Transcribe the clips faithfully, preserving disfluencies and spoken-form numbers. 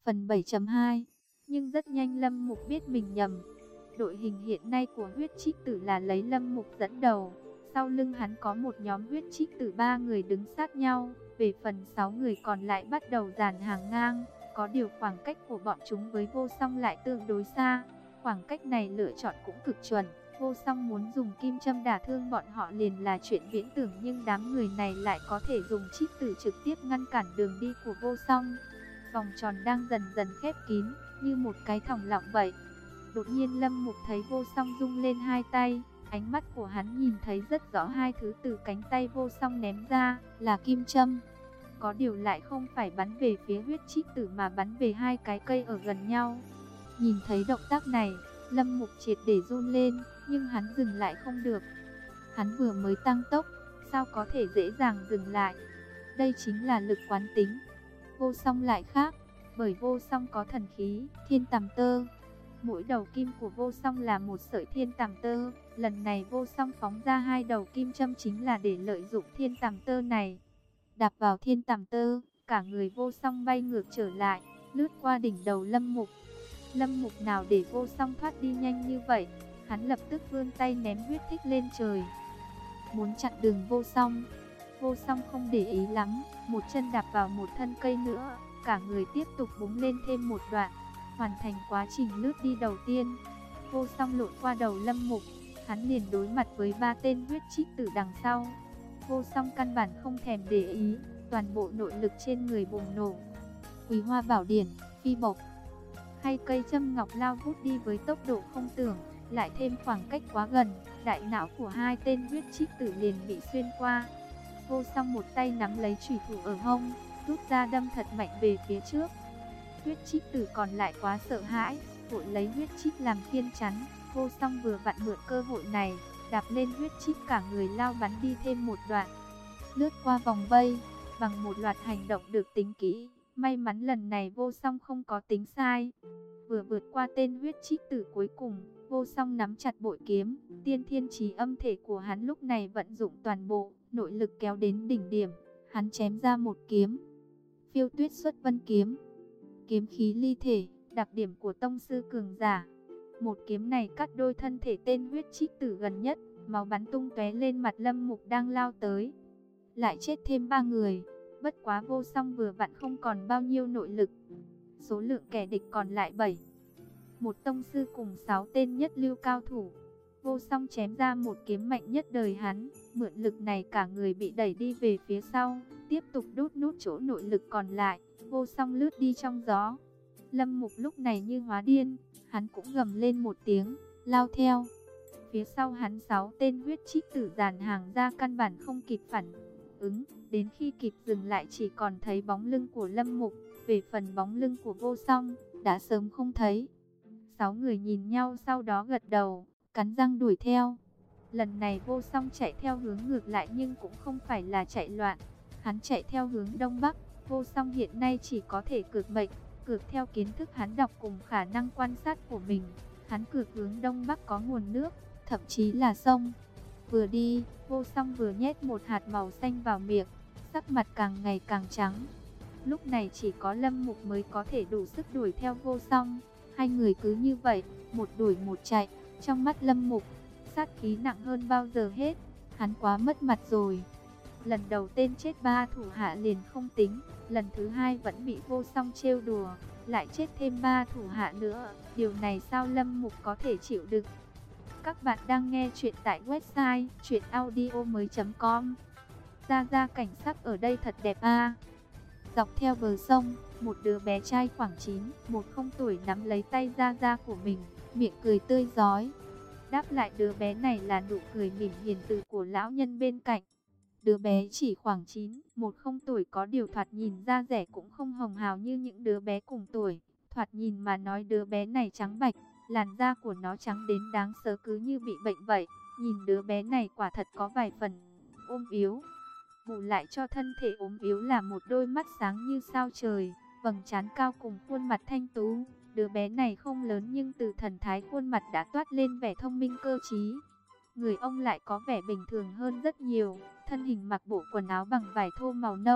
Phần bảy chấm hai. Nhưng rất nhanh Lâm Mục biết mình nhầm. Đội hình hiện nay của huyết trích tử là lấy Lâm Mục dẫn đầu. Sau lưng hắn có một nhóm huyết trích tử ba người đứng sát nhau. Về phần sáu người còn lại bắt đầu dàn hàng ngang. Có điều khoảng cách của bọn chúng với Vô Song lại tương đối xa. Khoảng cách này lựa chọn cũng cực chuẩn. Vô Song muốn dùng kim châm đả thương bọn họ liền là chuyện viễn tưởng, nhưng đám người này lại có thể dùng trích tử trực tiếp ngăn cản đường đi của Vô Song. Vòng tròn đang dần dần khép kín, như một cái thòng lọng vậy. Đột nhiên Lâm Mục thấy Vô Song rung lên hai tay, ánh mắt của hắn nhìn thấy rất rõ hai thứ từ cánh tay Vô Song ném ra, là kim châm. Có điều lại không phải bắn về phía huyết trích tử mà bắn về hai cái cây ở gần nhau. Nhìn thấy động tác này, Lâm Mục triệt để run lên, nhưng hắn dừng lại không được. Hắn vừa mới tăng tốc, sao có thể dễ dàng dừng lại? Đây chính là lực quán tính. Vô Song lại khác, bởi Vô Song có thần khí Thiên Tàm Tơ. Mỗi đầu kim của Vô Song là một sợi Thiên Tàm Tơ. Lần này Vô Song phóng ra hai đầu kim châm chính là để lợi dụng Thiên Tàm Tơ này. Đạp vào Thiên Tàm Tơ, cả người Vô Song bay ngược trở lại, lướt qua đỉnh đầu Lâm Mục. Lâm Mục nào để Vô Song thoát đi nhanh như vậy, hắn lập tức vươn tay ném huyết thích lên trời, muốn chặn đường Vô Song. Vô Song không để ý lắm, một chân đạp vào một thân cây nữa, cả người tiếp tục búng lên thêm một đoạn, hoàn thành quá trình lướt đi đầu tiên. Vô Song lội qua đầu Lâm Mục, hắn liền đối mặt với ba tên huyết trích tử đằng sau. Vô Song căn bản không thèm để ý, toàn bộ nội lực trên người bùng nổ. Quý Hoa Bảo Điển, phi bộc, hay cây châm ngọc lao vút đi với tốc độ không tưởng, lại thêm khoảng cách quá gần, đại não của hai tên huyết trích tử liền bị xuyên qua. Vô Song một tay nắm lấy chủy thủ ở hông, rút ra đâm thật mạnh về phía trước. Huyết trích tử còn lại quá sợ hãi, vội lấy huyết trích làm khiên chắn. Vô Song vừa vặn mượn cơ hội này, đạp lên huyết trích, cả người lao bắn đi thêm một đoạn, lướt qua vòng vây, bằng một loạt hành động được tính kỹ. May mắn lần này Vô Song không có tính sai. Vừa vượt qua tên huyết trích tử cuối cùng, Vô Song nắm chặt bội kiếm, tiên thiên chí âm thể của hắn lúc này vận dụng toàn bộ, nội lực kéo đến đỉnh điểm, hắn chém ra một kiếm. Phiêu Tuyết Xuất Vân kiếm, kiếm khí ly thể, đặc điểm của tông sư cường giả. Một kiếm này cắt đôi thân thể tên huyết trích tử gần nhất, máu bắn tung tóe lên mặt Lâm Mục đang lao tới. Lại chết thêm ba người, bất quá Vô Song vừa vặn không còn bao nhiêu nội lực. Số lượng kẻ địch còn lại bảy. Một tông sư cùng sáu tên nhất lưu cao thủ. Vô Song chém ra một kiếm mạnh nhất đời hắn, mượn lực này cả người bị đẩy đi về phía sau, tiếp tục đút nút chỗ nội lực còn lại. Vô Song lướt đi trong gió. Lâm Mục lúc này như hóa điên, hắn cũng gầm lên một tiếng, lao theo. Phía sau hắn sáu tên huyết trích tử dàn hàng ra, căn bản không kịp phản ứng, đến khi kịp dừng lại chỉ còn thấy bóng lưng của Lâm Mục, về phần bóng lưng của Vô Song đã sớm không thấy. Sáu người nhìn nhau sau đó gật đầu, cắn răng đuổi theo. Lần này Vô Song chạy theo hướng ngược lại nhưng cũng không phải là chạy loạn, hắn chạy theo hướng đông bắc. Vô Song hiện nay chỉ có thể cược mệnh, cược theo kiến thức hắn đọc cùng khả năng quan sát của mình. Hắn cược hướng đông bắc có nguồn nước, thậm chí là sông. Vừa đi, Vô Song vừa nhét một hạt màu xanh vào miệng, sắc mặt càng ngày càng trắng. Lúc này chỉ có Lâm Mục mới có thể đủ sức đuổi theo Vô Song. Hai người cứ như vậy, một đuổi một chạy. Trong mắt Lâm Mục, sát khí nặng hơn bao giờ hết. Hắn quá mất mặt rồi. Lần đầu tên chết ba thủ hạ liền không tính, lần thứ hai vẫn bị Vô Song trêu đùa, lại chết thêm ba thủ hạ nữa. Điều này sao Lâm Mục có thể chịu đựng? Các bạn đang nghe chuyện tại website truyện audio mới chấm com. Ra ra cảnh sắc ở đây thật đẹp a. Dọc theo bờ sông, một đứa bé trai khoảng chín, mười tuổi nắm lấy tay Ra Ra của mình, miệng cười tươi rói. Đáp lại đứa bé này là nụ cười mỉm hiền từ của lão nhân bên cạnh. Đứa bé chỉ khoảng chín, mười tuổi, có điều thoạt nhìn da rẻ cũng không hồng hào như những đứa bé cùng tuổi. Thoạt nhìn mà nói đứa bé này trắng bạch, làn da của nó trắng đến đáng sợ, cứ như bị bệnh vậy. Nhìn đứa bé này quả thật có vài phần ôm yếu. Bù lại cho thân thể ốm yếu là một đôi mắt sáng như sao trời, vầng trán cao cùng khuôn mặt thanh tú. Đứa bé này không lớn nhưng từ thần thái khuôn mặt đã toát lên vẻ thông minh cơ trí. Người ông lại có vẻ bình thường hơn rất nhiều, thân hình mặc bộ quần áo bằng vải thô màu nâu,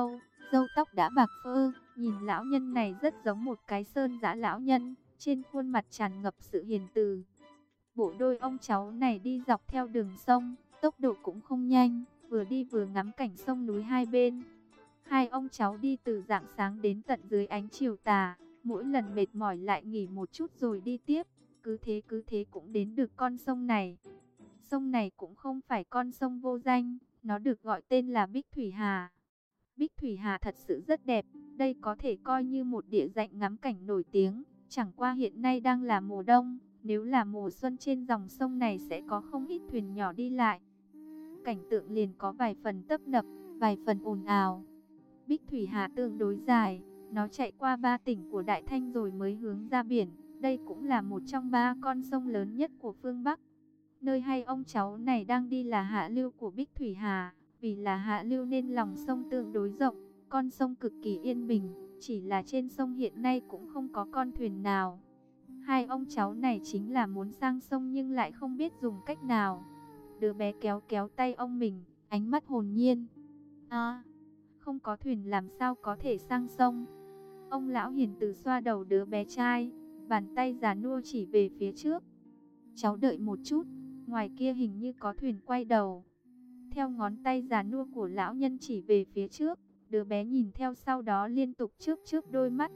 râu tóc đã bạc phơ, nhìn lão nhân này rất giống một cái sơn dã lão nhân, trên khuôn mặt tràn ngập sự hiền từ. Bộ đôi ông cháu này đi dọc theo đường sông, tốc độ cũng không nhanh, vừa đi vừa ngắm cảnh sông núi hai bên. Hai ông cháu đi từ rạng sáng đến tận dưới ánh chiều tà, mỗi lần mệt mỏi lại nghỉ một chút rồi đi tiếp, cứ thế cứ thế cũng đến được con sông này. Sông này cũng không phải con sông vô danh, nó được gọi tên là Bích Thủy Hà. Bích Thủy Hà thật sự rất đẹp, đây có thể coi như một địa danh ngắm cảnh nổi tiếng, chẳng qua hiện nay đang là mùa đông, nếu là mùa xuân trên dòng sông này sẽ có không ít thuyền nhỏ đi lại. Cảnh tượng liền có vài phần tấp nập, vài phần ồn ào. Bích Thủy Hà tương đối dài, nó chạy qua ba tỉnh của Đại Thanh rồi mới hướng ra biển. Đây cũng là một trong ba con sông lớn nhất của phương Bắc. Nơi hai ông cháu này đang đi là hạ lưu của Bích Thủy Hà. Vì là hạ lưu nên lòng sông tương đối rộng, con sông cực kỳ yên bình. Chỉ là trên sông hiện nay cũng không có con thuyền nào. Hai ông cháu này chính là muốn sang sông nhưng lại không biết dùng cách nào. Đứa bé kéo kéo tay ông mình, ánh mắt hồn nhiên. À, không có thuyền làm sao có thể sang sông. Ông lão hiền từ xoa đầu đứa bé trai, bàn tay già nua chỉ về phía trước. Cháu đợi một chút, ngoài kia hình như có thuyền quay đầu. Theo ngón tay già nua của lão nhân chỉ về phía trước, đứa bé nhìn theo sau đó liên tục chớp chớp đôi mắt.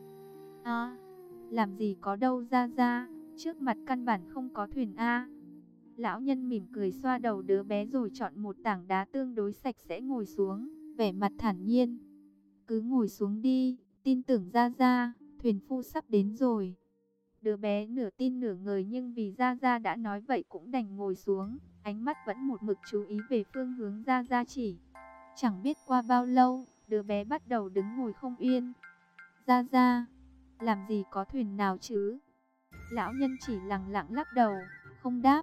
À, làm gì có đâu ra ra, trước mặt căn bản không có thuyền a. Lão nhân mỉm cười xoa đầu đứa bé rồi chọn một tảng đá tương đối sạch sẽ ngồi xuống, vẻ mặt thản nhiên. Cứ ngồi xuống đi, tin tưởng ra ra, thuyền phu sắp đến rồi. Đứa bé nửa tin nửa ngờ nhưng vì Gia Gia đã nói vậy cũng đành ngồi xuống, ánh mắt vẫn một mực chú ý về phương hướng Gia Gia chỉ. Chẳng biết qua bao lâu, đứa bé bắt đầu đứng ngồi không yên. Gia Gia, làm gì có thuyền nào chứ? Lão nhân chỉ lặng lặng lắc đầu, không đáp.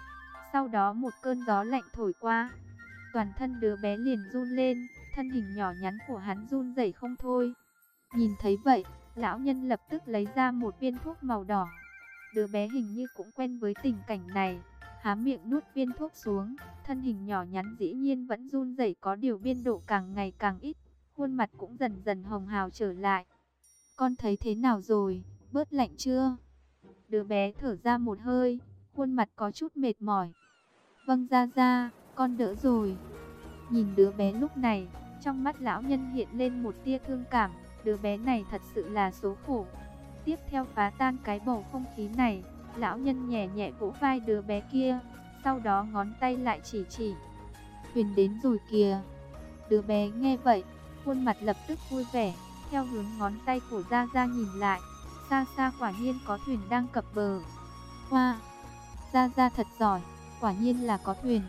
Sau đó một cơn gió lạnh thổi qua, toàn thân đứa bé liền run lên, thân hình nhỏ nhắn của hắn run rẩy không thôi. Nhìn thấy vậy, lão nhân lập tức lấy ra một viên thuốc màu đỏ. Đứa bé hình như cũng quen với tình cảnh này, há miệng nuốt viên thuốc xuống, thân hình nhỏ nhắn dĩ nhiên vẫn run rẩy, có điều biên độ càng ngày càng ít, khuôn mặt cũng dần dần hồng hào trở lại. Con thấy thế nào rồi, bớt lạnh chưa? Đứa bé thở ra một hơi, khuôn mặt có chút mệt mỏi. Vâng Gia Gia, con đỡ rồi. Nhìn đứa bé lúc này, trong mắt lão nhân hiện lên một tia thương cảm. Đứa bé này thật sự là số khổ. Tiếp theo phá tan cái bầu không khí này, lão nhân nhẹ nhẹ vỗ vai đứa bé kia, sau đó ngón tay lại chỉ chỉ. Thuyền đến rồi kìa. Đứa bé nghe vậy, khuôn mặt lập tức vui vẻ, theo hướng ngón tay của Gia Gia nhìn lại, xa xa quả nhiên có thuyền đang cập bờ. Hoa, Gia Gia thật giỏi, quả nhiên là có thuyền.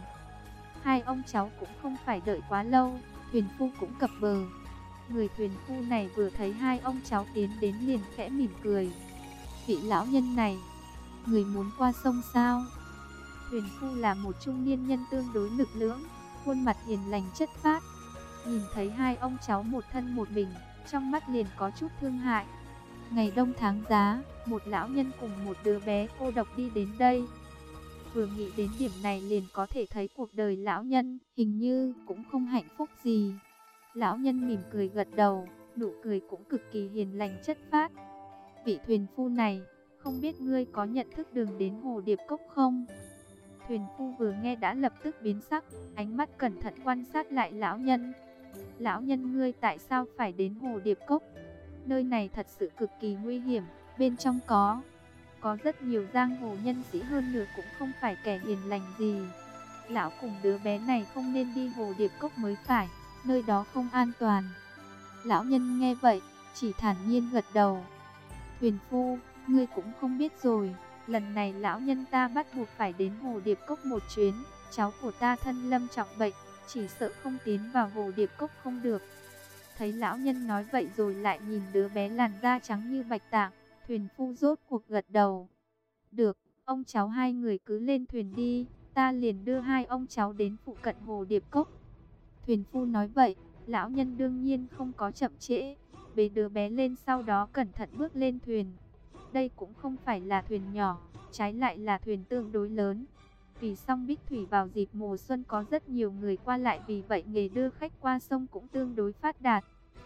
Hai ông cháu cũng không phải đợi quá lâu, thuyền phu cũng cập bờ. Người thuyền phu này vừa thấy hai ông cháu tiến đến liền khẽ mỉm cười. Vị lão nhân này, người muốn qua sông sao? Thuyền phu là một trung niên nhân tương đối lực lưỡng, khuôn mặt hiền lành chất phác. Nhìn thấy hai ông cháu một thân một mình, trong mắt liền có chút thương hại. Ngày đông tháng giá, một lão nhân cùng một đứa bé cô độc đi đến đây. Vừa nghĩ đến điểm này liền có thể thấy cuộc đời lão nhân hình như cũng không hạnh phúc gì. Lão nhân mỉm cười gật đầu, nụ cười cũng cực kỳ hiền lành chất phác. Vị thuyền phu này, không biết ngươi có nhận thức đường đến Hồ Điệp Cốc không? Thuyền phu vừa nghe đã lập tức biến sắc, ánh mắt cẩn thận quan sát lại lão nhân. Lão nhân ngươi tại sao phải đến Hồ Điệp Cốc? Nơi này thật sự cực kỳ nguy hiểm, bên trong có... Có rất nhiều giang hồ nhân sĩ, hơn nữa cũng không phải kẻ hiền lành gì. Lão cùng đứa bé này không nên đi Hồ Điệp Cốc mới phải, nơi đó không an toàn. Lão nhân nghe vậy, chỉ thản nhiên gật đầu. Thuyền phu, ngươi cũng không biết rồi, lần này lão nhân ta bắt buộc phải đến Hồ Điệp Cốc một chuyến. Cháu của ta thân lâm trọng bệnh, chỉ sợ không tiến vào Hồ Điệp Cốc không được. Thấy lão nhân nói vậy rồi lại nhìn đứa bé làn da trắng như bạch tạng, thuyền phu rốt cuộc gật đầu. Được, ông cháu hai người cứ lên thuyền đi, ta liền đưa hai ông cháu đến phụ cận Hồ Điệp Cốc. Thuyền phu nói vậy, lão nhân đương nhiên không có chậm trễ, bế đứa bé lên sau đó cẩn thận bước lên thuyền. Đây cũng không phải là thuyền nhỏ, trái lại là thuyền tương đối lớn. Vì sông Bích Thủy vào dịp mùa xuân có rất nhiều người qua lại, vì vậy nghề đưa khách qua sông cũng tương đối phát đạt.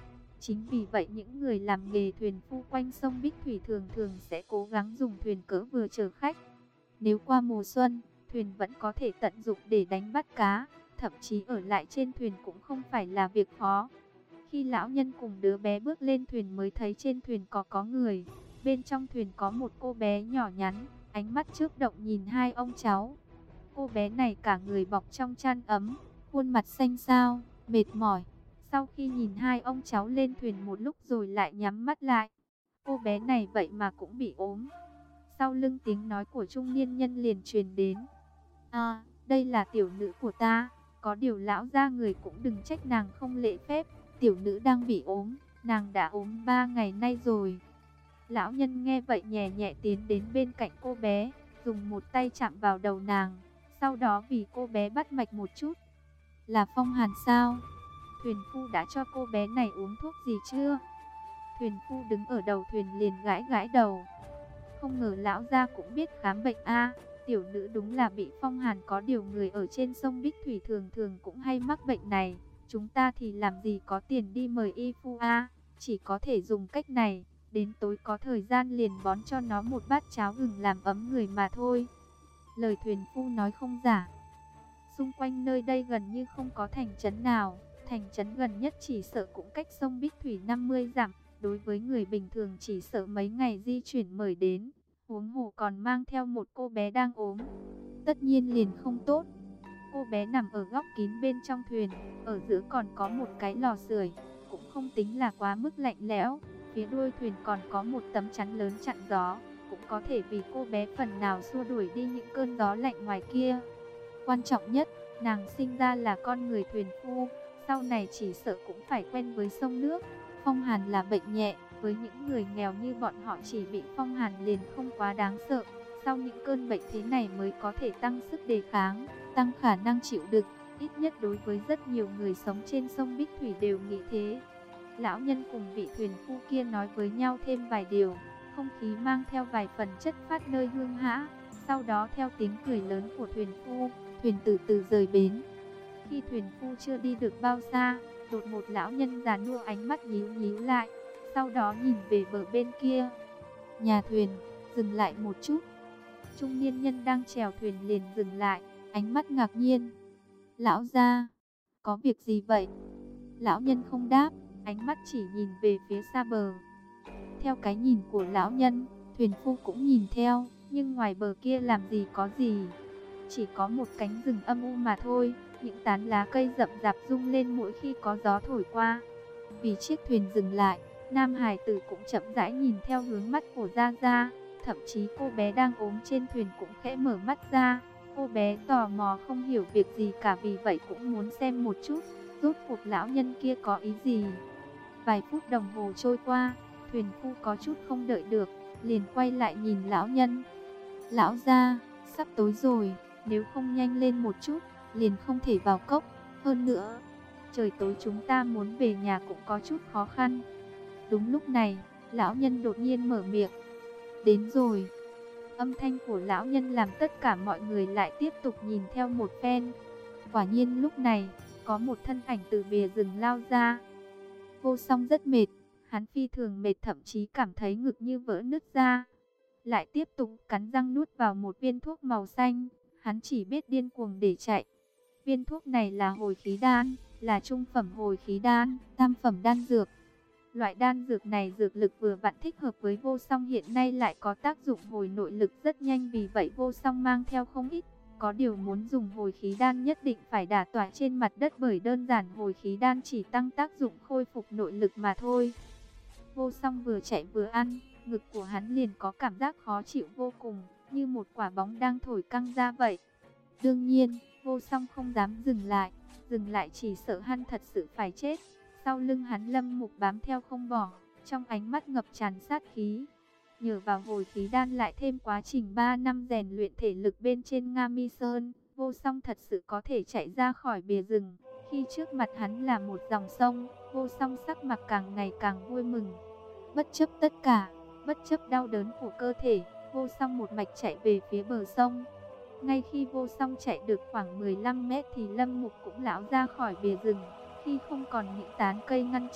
Chính vì vậy những người làm nghề thuyền phu quanh sông Bích Thủy thường thường sẽ cố gắng dùng thuyền cỡ vừa chở khách. Nếu qua mùa xuân, thuyền vẫn có thể tận dụng để đánh bắt cá, thậm chí ở lại trên thuyền cũng không phải là việc khó. Khi lão nhân cùng đứa bé bước lên thuyền mới thấy trên thuyền có có người. Bên trong thuyền có một cô bé nhỏ nhắn, ánh mắt chớp động nhìn hai ông cháu. Cô bé này cả người bọc trong chăn ấm, khuôn mặt xanh xao, mệt mỏi. Sau khi nhìn hai ông cháu lên thuyền một lúc rồi lại nhắm mắt lại. Cô bé này vậy mà cũng bị ốm. Sau lưng tiếng nói của trung niên nhân liền truyền đến. À, đây là tiểu nữ của ta. Có điều lão gia người cũng đừng trách nàng không lễ phép. Tiểu nữ đang bị ốm, nàng đã ốm ba ngày nay rồi. Lão nhân nghe vậy nhẹ nhẹ tiến đến bên cạnh cô bé, dùng một tay chạm vào đầu nàng. Sau đó vì cô bé bắt mạch một chút. Là phong hàn sao? Thuyền phu đã cho cô bé này uống thuốc gì chưa? Thuyền phu đứng ở đầu thuyền liền gãi gãi đầu. Không ngờ lão gia cũng biết khám bệnh a. Tiểu nữ đúng là bị phong hàn, có điều người ở trên sông Bích Thủy thường thường cũng hay mắc bệnh này. Chúng ta thì làm gì có tiền đi mời y phu a, chỉ có thể dùng cách này. Đến tối có thời gian liền bón cho nó một bát cháo gừng làm ấm người mà thôi. Lời thuyền phu nói không giả. Xung quanh nơi đây gần như không có thành trấn nào. Thành trấn gần nhất chỉ sợ cũng cách sông Bích Thủy năm mươi dặm. Đối với người bình thường chỉ sợ mấy ngày di chuyển mời đến. Huống hồ còn mang theo một cô bé đang ốm, tất nhiên liền không tốt. Cô bé nằm ở góc kín bên trong thuyền, ở giữa còn có một cái lò sưởi, cũng không tính là quá mức lạnh lẽo. Phía đuôi thuyền còn có một tấm chắn lớn chặn gió, cũng có thể vì cô bé phần nào xua đuổi đi những cơn gió lạnh ngoài kia. Quan trọng nhất, nàng sinh ra là con người thuyền phu, sau này chỉ sợ cũng phải quen với sông nước. Phong hàn là bệnh nhẹ, với những người nghèo như bọn họ chỉ bị phong hàn liền không quá đáng sợ. Sau những cơn bệnh thế này mới có thể tăng sức đề kháng, tăng khả năng chịu đựng, ít nhất đối với rất nhiều người sống trên sông Bích Thủy đều nghĩ thế. Lão nhân cùng vị thuyền phu kia nói với nhau thêm vài điều, không khí mang theo vài phần chất phát nơi hương hã. Sau đó theo tiếng cười lớn của thuyền phu, thuyền từ từ rời bến. Khi thuyền phu chưa đi được bao xa, đột một lão nhân già nua ánh mắt nhíu nhíu lại, sau đó nhìn về bờ bên kia. Nhà thuyền, dừng lại một chút. Trung niên nhân đang chèo thuyền liền dừng lại, ánh mắt ngạc nhiên. Lão gia, có việc gì vậy? Lão nhân không đáp, ánh mắt chỉ nhìn về phía xa bờ. Theo cái nhìn của lão nhân, thuyền phu cũng nhìn theo, nhưng ngoài bờ kia làm gì có gì. Chỉ có một cánh rừng âm u mà thôi, những tán lá cây rậm rạp rung lên mỗi khi có gió thổi qua. Vì chiếc thuyền dừng lại, nam hải tử cũng chậm rãi nhìn theo hướng mắt của Gia Gia. Thậm chí cô bé đang ốm trên thuyền cũng khẽ mở mắt ra. Cô bé tò mò không hiểu việc gì cả, vì vậy cũng muốn xem một chút, rốt cuộc lão nhân kia có ý gì. Vài phút đồng hồ trôi qua, thuyền phu có chút không đợi được, liền quay lại nhìn lão nhân. Lão gia, sắp tối rồi, nếu không nhanh lên một chút, liền không thể vào cốc. Hơn nữa, trời tối chúng ta muốn về nhà cũng có chút khó khăn. Đúng lúc này, lão nhân đột nhiên mở miệng. Đến rồi. Âm thanh của lão nhân làm tất cả mọi người lại tiếp tục nhìn theo một phen. Quả nhiên lúc này, có một thân ảnh từ bìa rừng lao ra. Vô Song rất mệt, hắn phi thường mệt, thậm chí cảm thấy ngực như vỡ nứt ra. Lại tiếp tục cắn răng nuốt vào một viên thuốc màu xanh, hắn chỉ biết điên cuồng để chạy. Viên thuốc này là hồi khí đan, là trung phẩm hồi khí đan, tam phẩm đan dược. Loại đan dược này dược lực vừa vặn thích hợp với Vô Song, hiện nay lại có tác dụng hồi nội lực rất nhanh, vì vậy Vô Song mang theo không ít. Có điều muốn dùng hồi khí đan nhất định phải đả tỏa trên mặt đất, bởi đơn giản hồi khí đan chỉ tăng tác dụng khôi phục nội lực mà thôi. Vô Song vừa chạy vừa ăn, ngực của hắn liền có cảm giác khó chịu vô cùng, như một quả bóng đang thổi căng ra vậy. Đương nhiên, Vô Song không dám dừng lại, dừng lại chỉ sợ hắn thật sự phải chết. Sau lưng hắn Lâm Mục bám theo không bỏ, trong ánh mắt ngập tràn sát khí. Nhờ vào hồi khí đan lại thêm quá trình ba năm rèn luyện thể lực bên trên Nga Mi Sơn, Vô Song thật sự có thể chạy ra khỏi bìa rừng. Khi trước mặt hắn là một dòng sông, Vô Song sắc mặt càng ngày càng vui mừng. Bất chấp tất cả, bất chấp đau đớn của cơ thể, Vô Song một mạch chạy về phía bờ sông. Ngay khi Vô Song chạy được khoảng mười lăm mét thì Lâm Mục cũng lão ra khỏi bìa rừng. Khi không còn những tán cây ngăn chặn,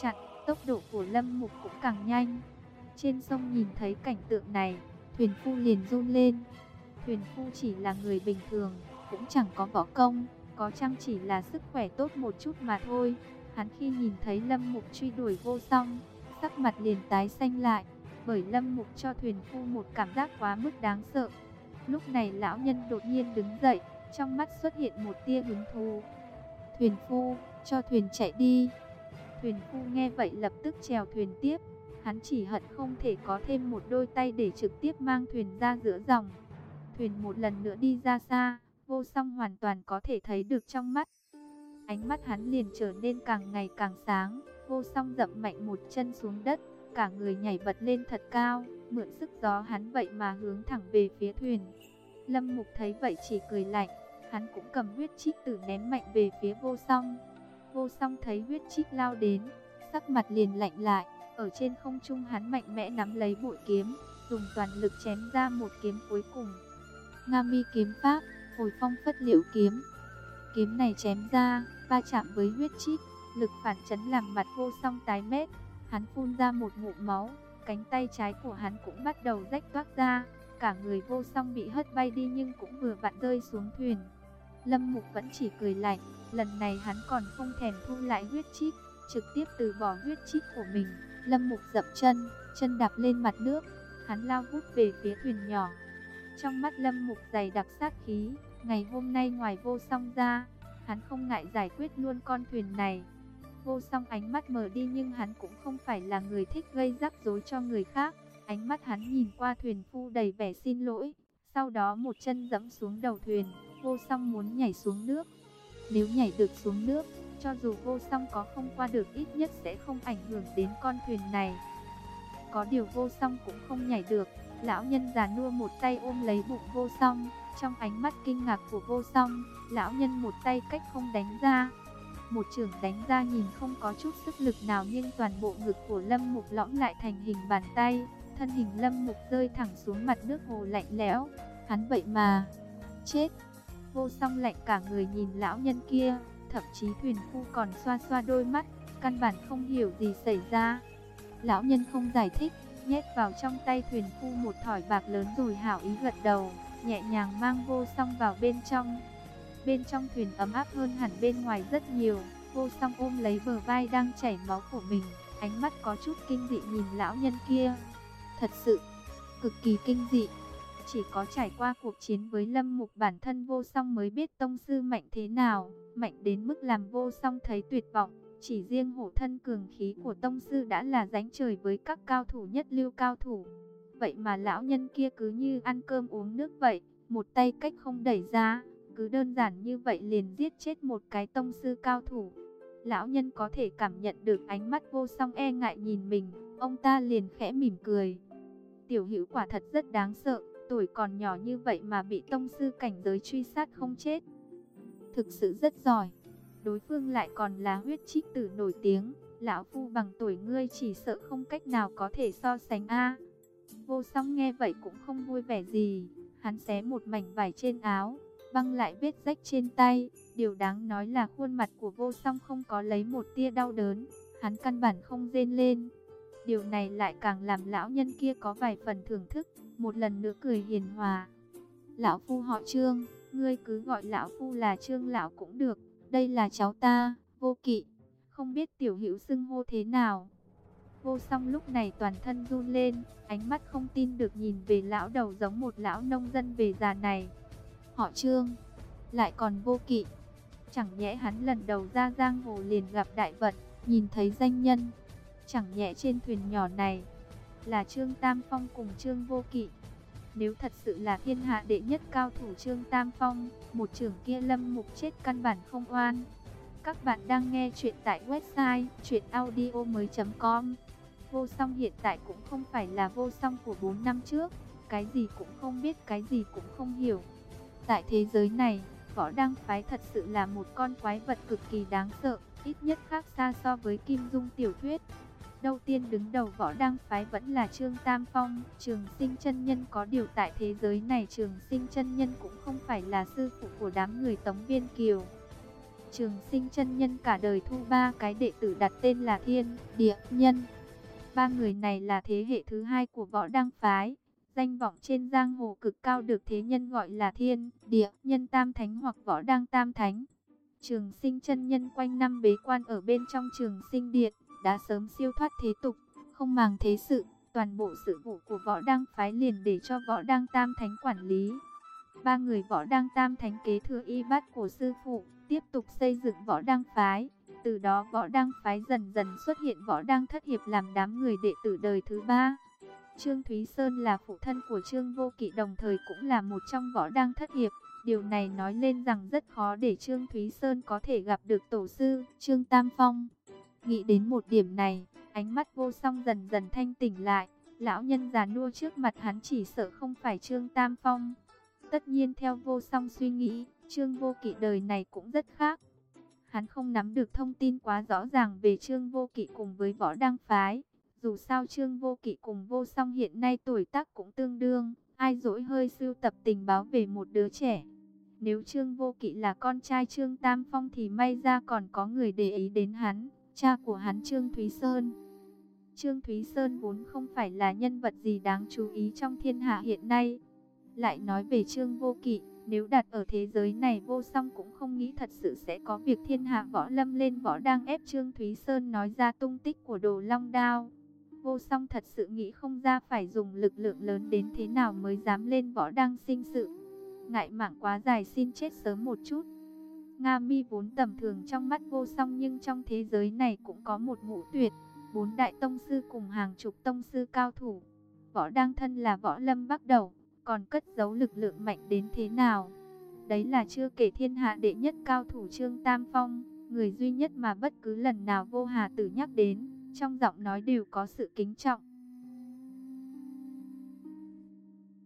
tốc độ của Lâm Mục cũng càng nhanh. Trên sông nhìn thấy cảnh tượng này, thuyền phu liền run lên. Thuyền phu chỉ là người bình thường, cũng chẳng có võ công, có chăng chỉ là sức khỏe tốt một chút mà thôi. Hắn khi nhìn thấy Lâm Mục truy đuổi Vô Song, sắc mặt liền tái xanh lại, bởi Lâm Mục cho thuyền phu một cảm giác quá mức đáng sợ. Lúc này lão nhân đột nhiên đứng dậy, trong mắt xuất hiện một tia hứng thú. Thuyền phu, cho thuyền chạy đi. Thuyền phu nghe vậy lập tức chèo thuyền tiếp. Hắn chỉ hận không thể có thêm một đôi tay để trực tiếp mang thuyền ra giữa dòng. Thuyền một lần nữa đi ra xa, Vô Song hoàn toàn có thể thấy được trong mắt. Ánh mắt hắn liền trở nên càng ngày càng sáng. Vô Song dậm mạnh một chân xuống đất, cả người nhảy bật lên thật cao, mượn sức gió hắn vậy mà hướng thẳng về phía thuyền. Lâm Mục thấy vậy chỉ cười lạnh, hắn cũng cầm huyết trích tử ném mạnh về phía Vô Song. Vô Song thấy huyết trích lao đến, sắc mặt liền lạnh lại, ở trên không trung hắn mạnh mẽ nắm lấy bội kiếm, dùng toàn lực chém ra một kiếm cuối cùng. Nga Mi kiếm pháp, Hồi Phong Phất Liễu kiếm. Kiếm này chém ra, va chạm với huyết trích, lực phản chấn làm mặt Vô Song tái mét, hắn phun ra một ngụm máu, cánh tay trái của hắn cũng bắt đầu rách toác ra, cả người Vô Song bị hất bay đi nhưng cũng vừa vặn rơi xuống thuyền. Lâm Mục vẫn chỉ cười lạnh, lần này hắn còn không thèm thu lại huyết trích, trực tiếp từ bỏ huyết trích của mình. Lâm Mục dậm chân, chân đạp lên mặt nước, hắn lao vút về phía thuyền nhỏ. Trong mắt Lâm Mục dày đặc sát khí, ngày hôm nay ngoài Vô Song ra, hắn không ngại giải quyết luôn con thuyền này. Vô Song ánh mắt mờ đi nhưng hắn cũng không phải là người thích gây rắc rối cho người khác. Ánh mắt hắn nhìn qua thuyền phu đầy vẻ xin lỗi, sau đó một chân dẫm xuống đầu thuyền. Vô Song muốn nhảy xuống nước. Nếu nhảy được xuống nước, cho dù Vô Song có không qua được ít nhất sẽ không ảnh hưởng đến con thuyền này. Có điều Vô Song cũng không nhảy được. Lão nhân già nua một tay ôm lấy bụng Vô Song, trong ánh mắt kinh ngạc của Vô Song, lão nhân một tay cách không đánh ra. Một chưởng đánh ra nhìn không có chút sức lực nào nhưng toàn bộ ngực của Lâm Mục lõm lại thành hình bàn tay, thân hình Lâm Mục rơi thẳng xuống mặt nước hồ lạnh lẽo. Hắn vậy mà chết. Vô Song lạnh cả người nhìn lão nhân kia, thậm chí thuyền phu còn xoa xoa đôi mắt, căn bản không hiểu gì xảy ra. Lão nhân không giải thích, nhét vào trong tay thuyền phu một thỏi bạc lớn rồi hảo ý gật đầu, nhẹ nhàng mang Vô Song vào bên trong. Bên trong thuyền ấm áp hơn hẳn bên ngoài rất nhiều. Vô Song ôm lấy bờ vai đang chảy máu của mình, ánh mắt có chút kinh dị nhìn lão nhân kia. Thật sự, cực kỳ kinh dị. Chỉ có trải qua cuộc chiến với Lâm Mục bản thân Vô Song mới biết tông sư mạnh thế nào, mạnh đến mức làm Vô Song thấy tuyệt vọng. Chỉ riêng hổ thân cường khí của tông sư đã là ránh trời với các cao thủ nhất lưu cao thủ. Vậy mà lão nhân kia cứ như ăn cơm uống nước vậy, một tay cách không đẩy ra, cứ đơn giản như vậy liền giết chết một cái tông sư cao thủ. Lão nhân có thể cảm nhận được ánh mắt Vô Song e ngại nhìn mình, ông ta liền khẽ mỉm cười. Tiểu Hữu quả thật rất đáng sợ, tuổi còn nhỏ như vậy mà bị tông sư cảnh giới truy sát không chết. Thực sự rất giỏi. Đối phương lại còn là huyết trích tử nổi tiếng, lão phu bằng tuổi ngươi chỉ sợ không cách nào có thể so sánh a. Vô Song nghe vậy cũng không vui vẻ gì, hắn xé một mảnh vải trên áo, băng lại vết rách trên tay. Điều đáng nói là khuôn mặt của Vô Song không có lấy một tia đau đớn, hắn căn bản không rên lên. Điều này lại càng làm lão nhân kia có vài phần thưởng thức, một lần nữa cười hiền hòa. Lão phu họ Trương, ngươi cứ gọi lão phu là Trương lão cũng được. Đây là cháu ta, Vô Kỵ, không biết tiểu hữu xưng hô thế nào. Vô Song lúc này toàn thân run lên, ánh mắt không tin được nhìn về lão đầu giống một lão nông dân về già này. Họ Trương, lại còn Vô Kỵ. Chẳng nhẽ hắn lần đầu ra giang hồ liền gặp đại vận, nhìn thấy danh nhân. Chẳng nhẽ trên thuyền nhỏ này là Trương Tam Phong cùng Trương Vô Kỵ. Nếu thật sự là thiên hạ đệ nhất cao thủ Trương Tam Phong, một trưởng kia Lâm Mục chết căn bản không oan. Các bạn đang nghe chuyện tại website truyện audio mới chấm com. Vô Song hiện tại cũng không phải là Vô Song của bốn năm trước, cái gì cũng không biết, cái gì cũng không hiểu. Tại thế giới này, võ đăng phái thật sự là một con quái vật cực kỳ đáng sợ, ít nhất khác xa so với Kim Dung tiểu thuyết. Đầu tiên đứng đầu võ đăng phái vẫn là Trương Tam Phong, Trường Sinh chân nhân, có điều tại thế giới này Trường Sinh chân nhân cũng không phải là sư phụ của đám người Tống Viên Kiều. Trường Sinh chân nhân cả đời thu ba cái đệ tử đặt tên là Thiên, Địa, Nhân. Ba người này là thế hệ thứ hai của Võ Đăng phái, danh vọng trên giang hồ cực cao, được thế nhân gọi là Thiên, Địa, Nhân Tam Thánh hoặc Võ Đăng Tam Thánh. Trường Sinh chân nhân quanh năm bế quan ở bên trong Trường Sinh Điện, đã sớm siêu thoát thế tục, không màng thế sự, toàn bộ sự vụ của Võ Đăng phái liền để cho Võ Đăng Tam Thánh quản lý. Ba người Võ Đăng Tam Thánh kế thừa y bát của sư phụ, tiếp tục xây dựng Võ Đăng phái. Từ đó Võ Đăng phái dần dần xuất hiện Võ Đăng thất hiệp làm đám người đệ tử đời thứ ba. Trương Thúy Sơn là phụ thân của Trương Vô Kỵ, đồng thời cũng là một trong Võ Đăng thất hiệp. Điều này nói lên rằng rất khó để Trương Thúy Sơn có thể gặp được tổ sư Trương Tam Phong. Nghĩ đến một điểm này, ánh mắt Vô Song dần dần thanh tỉnh lại. Lão nhân già nua trước mặt hắn chỉ sợ không phải Trương Tam Phong. Tất nhiên theo Vô Song suy nghĩ, Trương Vô Kỵ đời này cũng rất khác. Hắn không nắm được thông tin quá rõ ràng về Trương Vô Kỵ cùng với Võ Đăng phái. Dù sao Trương Vô Kỵ cùng Vô Song hiện nay tuổi tác cũng tương đương, ai dỗi hơi sưu tập tình báo về một đứa trẻ. Nếu Trương Vô Kỵ là con trai Trương Tam Phong thì may ra còn có người để ý đến hắn, cha của hắn Trương Thúy Sơn. Trương Thúy Sơn vốn không phải là nhân vật gì đáng chú ý trong thiên hạ hiện nay. Lại nói về Trương Vô Kỵ, nếu đặt ở thế giới này, Vô Song cũng không nghĩ thật sự sẽ có việc thiên hạ võ lâm lên võ đang ép Trương Thúy Sơn nói ra tung tích của Đồ Long Đao. Vô Song thật sự nghĩ không ra phải dùng lực lượng lớn đến thế nào mới dám lên võ đang sinh sự. Ngại mạng quá dài xin chết sớm một chút. Nga Mi vốn tầm thường trong mắt Vô Song, nhưng trong thế giới này cũng có một ngũ tuyệt, bốn đại tông sư cùng hàng chục tông sư cao thủ. Võ đang thân là võ lâm bắt đầu, còn cất giấu lực lượng mạnh đến thế nào. Đấy là chưa kể thiên hạ đệ nhất cao thủ Trương Tam Phong, người duy nhất mà bất cứ lần nào Vô Hà Tử nhắc đến, trong giọng nói đều có sự kính trọng.